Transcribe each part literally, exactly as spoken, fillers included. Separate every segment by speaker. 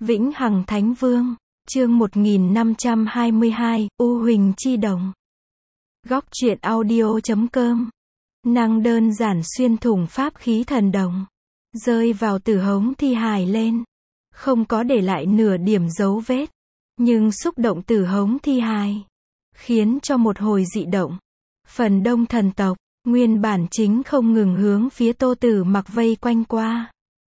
Speaker 1: Vĩnh Hằng Thánh Vương, chương một nghìn năm trăm hai mươi hai, U Huỳnh Chi Đồng. Góc truyện audio chấm com. Năng đơn giản xuyên thủng pháp khí thần đồng, rơi vào tử hống thi hài lên, không có để lại nửa điểm dấu vết, nhưng xúc động tử hống thi hài, khiến cho một hồi dị động. Phần đông thần tộc, nguyên bản chính không ngừng hướng phía Tô Tử Mặc vây quanh qua.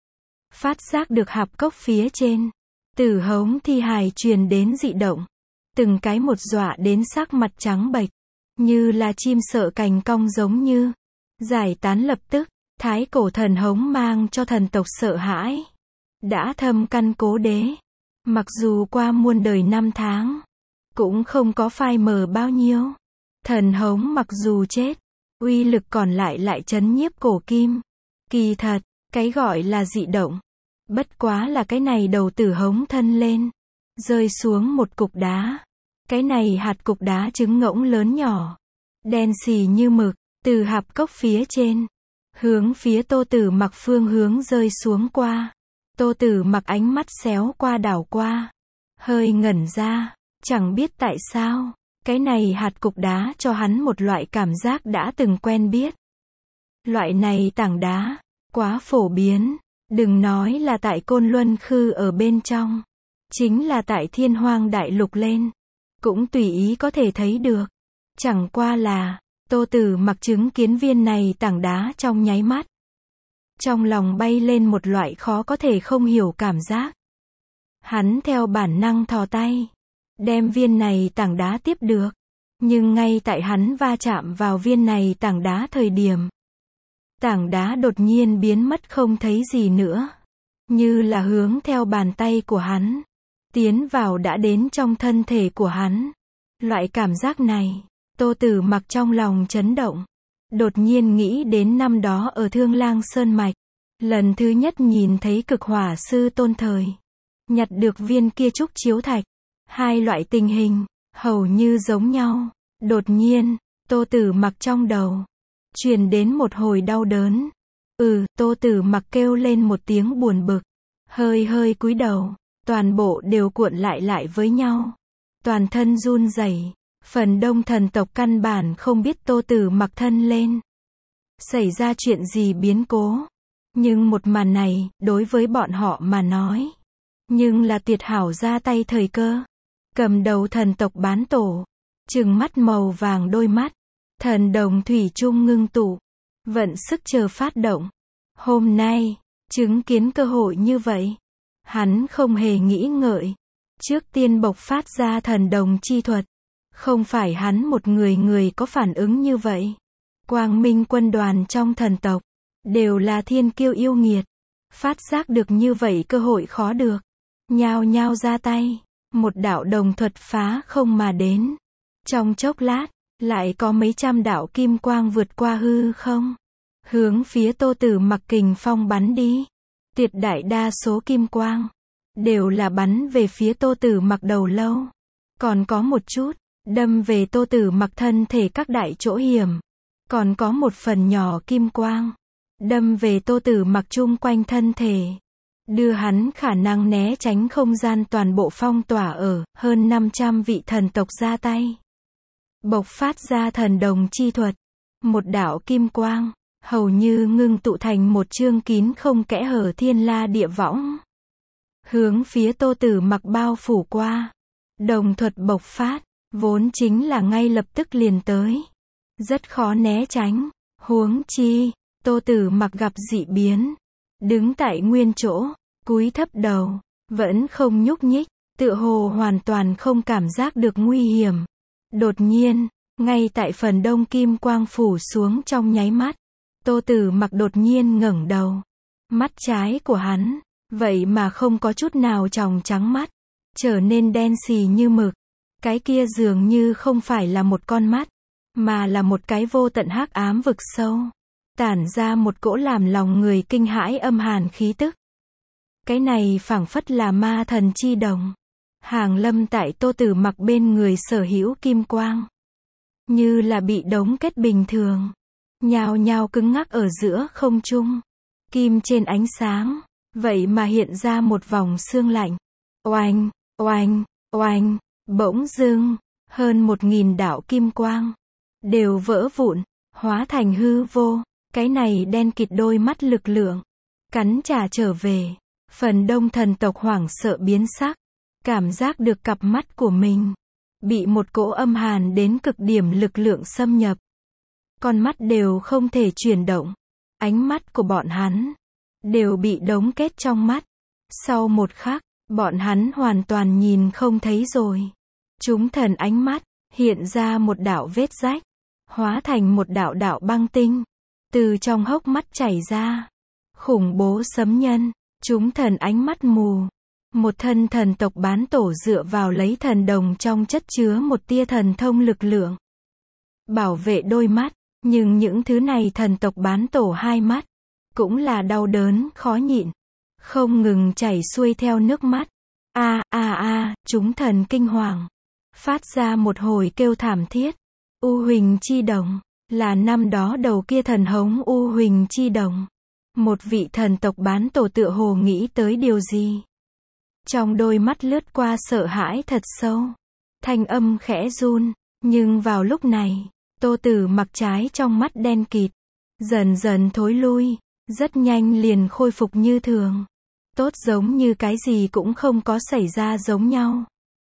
Speaker 1: Phát giác được hạp cốc phía trên, tử hống thi hài truyền đến dị động, từng cái một dọa đến sắc mặt trắng bệch, như là chim sợ cành cong giống như. Giải tán lập tức, thái cổ thần hống mang cho thần tộc sợ hãi. Đã thâm căn cố đế, mặc dù qua muôn đời năm tháng, cũng không có phai mờ bao nhiêu. Thần hống mặc dù chết, uy lực còn lại lại chấn nhiếp cổ kim. Kỳ thật, cái gọi là dị động, bất quá là cái này đầu tử hống thân lên, rơi xuống một cục đá. Cái này hạt cục đá trứng ngỗng lớn nhỏ, đen xì như mực, từ hạp cốc phía trên, hướng phía Tô Tử Mặc phương hướng rơi xuống qua. Tô Tử Mặc ánh mắt xéo qua đảo qua, hơi ngẩn ra, chẳng biết tại sao, cái này hạt cục đá cho hắn một loại cảm giác đã từng quen biết. Loại này tảng đá, quá phổ biến, đừng nói là tại Côn Luân Khư ở bên trong, chính là tại Thiên Hoang Đại Lục lên, cũng tùy ý có thể thấy được. Chẳng qua là, Tô Tử Mặc chứng kiến viên này tảng đá trong nháy mắt, trong lòng bay lên một loại khó có thể không hiểu cảm giác. Hắn theo bản năng thò tay, đem viên này tảng đá tiếp được, nhưng ngay tại hắn va chạm vào viên này tảng đá thời điểm, tảng đá đột nhiên biến mất không thấy gì nữa, như là hướng theo bàn tay của hắn, tiến vào đã đến trong thân thể của hắn. Loại cảm giác này, Tô Tử Mặc trong lòng chấn động, đột nhiên nghĩ đến năm đó ở Thương Lang Sơn Mạch, lần thứ nhất nhìn thấy Cực Hỏa Sư Tôn thời, nhặt được viên kia trúc chiếu thạch, hai loại tình hình, hầu như giống nhau. Đột nhiên, Tô Tử Mặc trong đầu, truyền đến một hồi đau đớn. Ừ, Tô Tử Mặc kêu lên một tiếng buồn bực, hơi hơi cúi đầu, toàn bộ đều cuộn lại lại với nhau, toàn thân run rẩy. Phần đông thần tộc căn bản không biết Tô Tử Mặc thân lên xảy ra chuyện gì biến cố, nhưng một màn này, đối với bọn họ mà nói, nhưng là tuyệt hảo ra tay thời cơ. Cầm đầu thần tộc bán tổ, trừng mắt màu vàng đôi mắt, thần đồng thủy chung ngưng tụ, vận sức chờ phát động. Hôm nay, chứng kiến cơ hội như vậy, hắn không hề nghĩ ngợi, trước tiên bộc phát ra thần đồng chi thuật. Không phải hắn một người người có phản ứng như vậy. Quang Minh quân đoàn trong thần tộc, đều là thiên kiêu yêu nghiệt, phát giác được như vậy cơ hội khó được, nhao nhao ra tay, một đạo đồng thuật phá không mà đến. Trong chốc lát, lại có mấy trăm đạo kim quang vượt qua hư không, hướng phía Tô Tử Mặc kình phong bắn đi. Tuyệt đại đa số kim quang, đều là bắn về phía Tô Tử Mặc đầu lâu, còn có một chút, đâm về Tô Tử Mặc thân thể các đại chỗ hiểm, còn có một phần nhỏ kim quang, đâm về Tô Tử Mặc chung quanh thân thể, đưa hắn khả năng né tránh không gian toàn bộ phong tỏa ở. Hơn năm trăm vị thần tộc ra tay, bộc phát ra thần đồng chi thuật, một đạo kim quang, hầu như ngưng tụ thành một chương kín không kẽ hở thiên la địa võng, hướng phía Tô Tử Mặc bao phủ qua. Đồng thuật bộc phát, vốn chính là ngay lập tức liền tới, rất khó né tránh. Huống chi, Tô Tử Mặc gặp dị biến, đứng tại nguyên chỗ, cúi thấp đầu, vẫn không nhúc nhích, tựa hồ hoàn toàn không cảm giác được nguy hiểm. Đột nhiên, ngay tại phần đông kim quang phủ xuống trong nháy mắt, Tô Tử Mặc đột nhiên ngẩng đầu, mắt trái của hắn, vậy mà không có chút nào tròng trắng mắt, trở nên đen xì như mực. Cái kia dường như không phải là một con mắt, mà là một cái vô tận hắc ám vực sâu, tản ra một cỗ làm lòng người kinh hãi âm hàn khí tức. Cái này phảng phất là ma thần chi đồng, hàng lâm tại Tô Tử Mặc bên người sở hữu kim quang, như là bị đóng kết bình thường, nhao nhao cứng ngắc ở giữa không trung. Kim trên ánh sáng, vậy mà hiện ra một vòng sương lạnh, Oanh, oanh, oanh, bỗng dưng, hơn một nghìn đạo kim quang, đều vỡ vụn, hóa thành hư vô, cái này đen kịt đôi mắt lực lượng, cắn trả trở về, phần đông thần tộc hoảng sợ biến sắc, cảm giác được cặp mắt của mình, bị một cỗ âm hàn đến cực điểm lực lượng xâm nhập. Con mắt đều không thể chuyển động, ánh mắt của bọn hắn, đều bị đóng kết trong mắt. Sau một khắc, bọn hắn hoàn toàn nhìn không thấy rồi. Chúng thần ánh mắt, hiện ra một đạo vết rách, hóa thành một đạo đạo băng tinh, từ trong hốc mắt chảy ra. Khủng bố sấm nhân, chúng thần ánh mắt mù. Một thân thần tộc bán tổ dựa vào lấy thần đồng trong chất chứa một tia thần thông lực lượng, bảo vệ đôi mắt, nhưng những thứ này thần tộc bán tổ hai mắt, cũng là đau đớn, khó nhịn, không ngừng chảy xuôi theo nước mắt. A a a, chúng thần kinh hoàng, phát ra một hồi kêu thảm thiết. U Huỳnh Chi Đồng, là năm đó đầu kia thần hống U Huỳnh Chi Đồng. Một vị thần tộc bán tổ tựa hồ nghĩ tới điều gì. Trong đôi mắt lướt qua sợ hãi thật sâu. Thanh âm khẽ run, nhưng vào lúc này, Tô Tử Mặc trái trong mắt đen kịt, dần dần thối lui, rất nhanh liền khôi phục như thường. Tốt giống như cái gì cũng không có xảy ra giống nhau.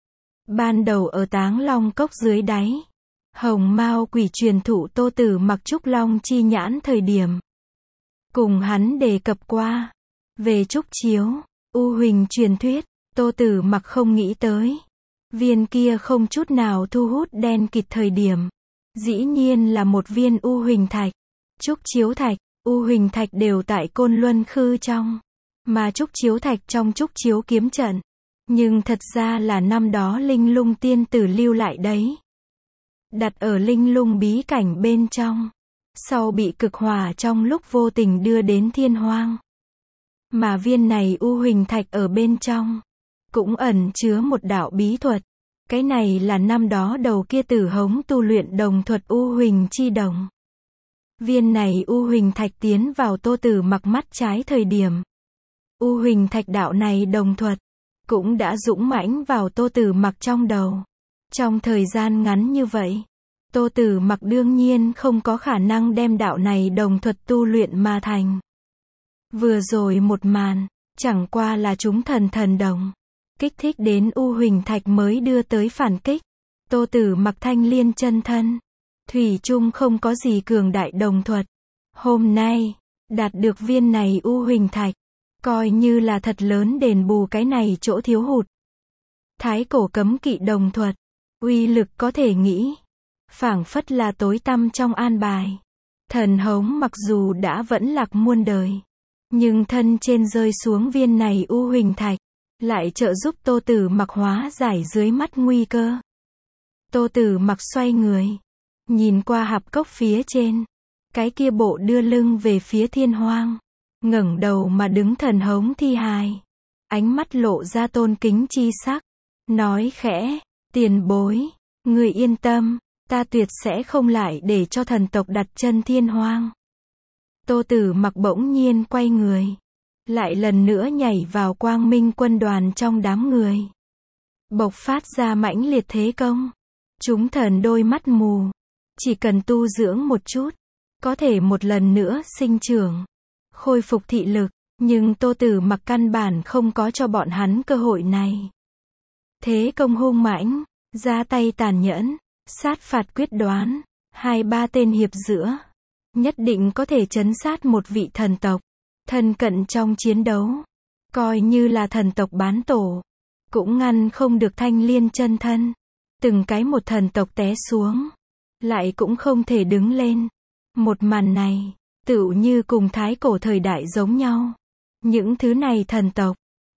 Speaker 1: Ban đầu ở Táng Long Cốc dưới đáy, Hồng Mao Quỷ truyền thụ Tô Tử Mặc Trúc Long chi nhãn thời điểm, cùng hắn đề cập qua về Trúc Chiếu, U Huỳnh truyền thuyết, Tô Tử Mặc không nghĩ tới, viên kia không chút nào thu hút đen kịt thời điểm, dĩ nhiên là một viên U Huỳnh thạch. Trúc Chiếu thạch, U Huỳnh thạch đều tại Côn Luân Khư trong, mà Trúc Chiếu thạch trong Trúc Chiếu kiếm trận, nhưng thật ra là năm đó Linh Lung tiên tử lưu lại đấy, đặt ở Linh Lung bí cảnh bên trong, sau bị cực hỏa trong lúc vô tình đưa đến Thiên Hoang. Mà viên này U Huỳnh thạch ở bên trong, cũng ẩn chứa một đạo bí thuật. Cái này là năm đó đầu kia Tử Hống tu luyện đồng thuật U Huỳnh Chi Đồng. Viên này U Huỳnh thạch tiến vào Tô Tử Mặc mắt trái thời điểm, U Huỳnh thạch đạo này đồng thuật, cũng đã dũng mãnh vào Tô Tử Mặc trong đầu. Trong thời gian ngắn như vậy, Tô Tử Mặc đương nhiên không có khả năng đem đạo này đồng thuật tu luyện mà thành. Vừa rồi một màn, chẳng qua là chúng thần thần đồng, kích thích đến U Huỳnh thạch mới đưa tới phản kích. Tô Tử Mặc thanh liên chân thân, thủy chung không có gì cường đại đồng thuật. Hôm nay, đạt được viên này U Huỳnh thạch, coi như là thật lớn đền bù cái này chỗ thiếu hụt. Thái cổ cấm kỵ đồng thuật, uy lực có thể nghĩ, phảng phất là tối tăm trong an bài. Thần hống mặc dù đã vẫn lạc muôn đời, nhưng thân trên rơi xuống viên này U Huỳnh thạch, lại trợ giúp Tô Tử Mặc hóa giải dưới mắt nguy cơ. Tô Tử Mặc xoay người, nhìn qua hạp cốc phía trên, cái kia bộ đưa lưng về phía Thiên Hoang, ngẩng đầu mà đứng thần hống thi hài, ánh mắt lộ ra tôn kính chi sắc, nói khẽ, tiền bối, người yên tâm, ta tuyệt sẽ không lại để cho thần tộc đặt chân Thiên Hoang. Tô Tử Mặc bỗng nhiên quay người, lại lần nữa nhảy vào Quang Minh quân đoàn trong đám người, bộc phát ra mãnh liệt thế công. Chúng thần đôi mắt mù, chỉ cần tu dưỡng một chút, có thể một lần nữa sinh trưởng, khôi phục thị lực, nhưng Tô Tử Mặc căn bản không có cho bọn hắn cơ hội này. Thế công hung mãnh, ra tay tàn nhẫn, sát phạt quyết đoán, hai ba tên hiệp giữa, nhất định có thể trấn sát một vị thần tộc, thân cận trong chiến đấu, coi như là thần tộc bán tổ, cũng ngăn không được thanh liên chân thân. Từng cái một thần tộc té xuống, lại cũng không thể đứng lên. Một màn này, tựu như cùng thái cổ thời đại giống nhau. Những thứ này thần tộc,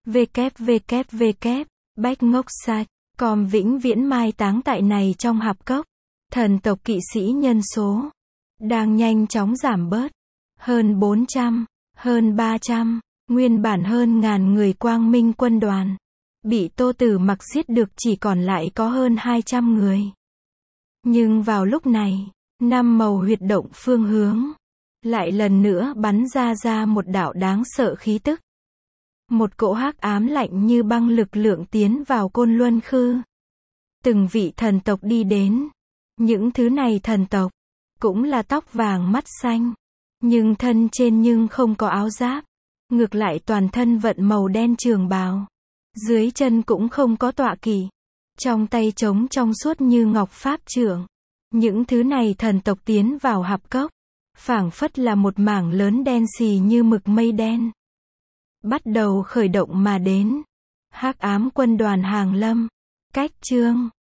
Speaker 1: www, bách ngốc sạch, com vĩnh viễn mai táng tại này trong hạp cốc. Thần tộc kỵ sĩ nhân số, đang nhanh chóng giảm bớt. Hơn bốn trăm, hơn ba trăm, nguyên bản hơn ngàn người Quang Minh quân đoàn. Bị Tô Tử Mặc giết được chỉ còn lại có hơn hai trăm người. Nhưng vào lúc này, năm màu huyệt động phương hướng, lại lần nữa bắn ra ra một đạo đáng sợ khí tức. Một cỗ hắc ám lạnh như băng lực lượng tiến vào Côn Luân Khư. Từng vị thần tộc đi đến. Những thứ này thần tộc cũng là tóc vàng mắt xanh, nhưng thân trên nhưng không có áo giáp, ngược lại toàn thân vận màu đen trường bào. Dưới chân cũng không có tọa kỵ, trong tay trống trong suốt như ngọc pháp trượng. Những thứ này thần tộc tiến vào hạp cốc, phảng phất là một mảng lớn đen xì như mực mây đen. Bắt đầu khởi động mà đến. Hắc ám quân đoàn hàng lâm. Cách chương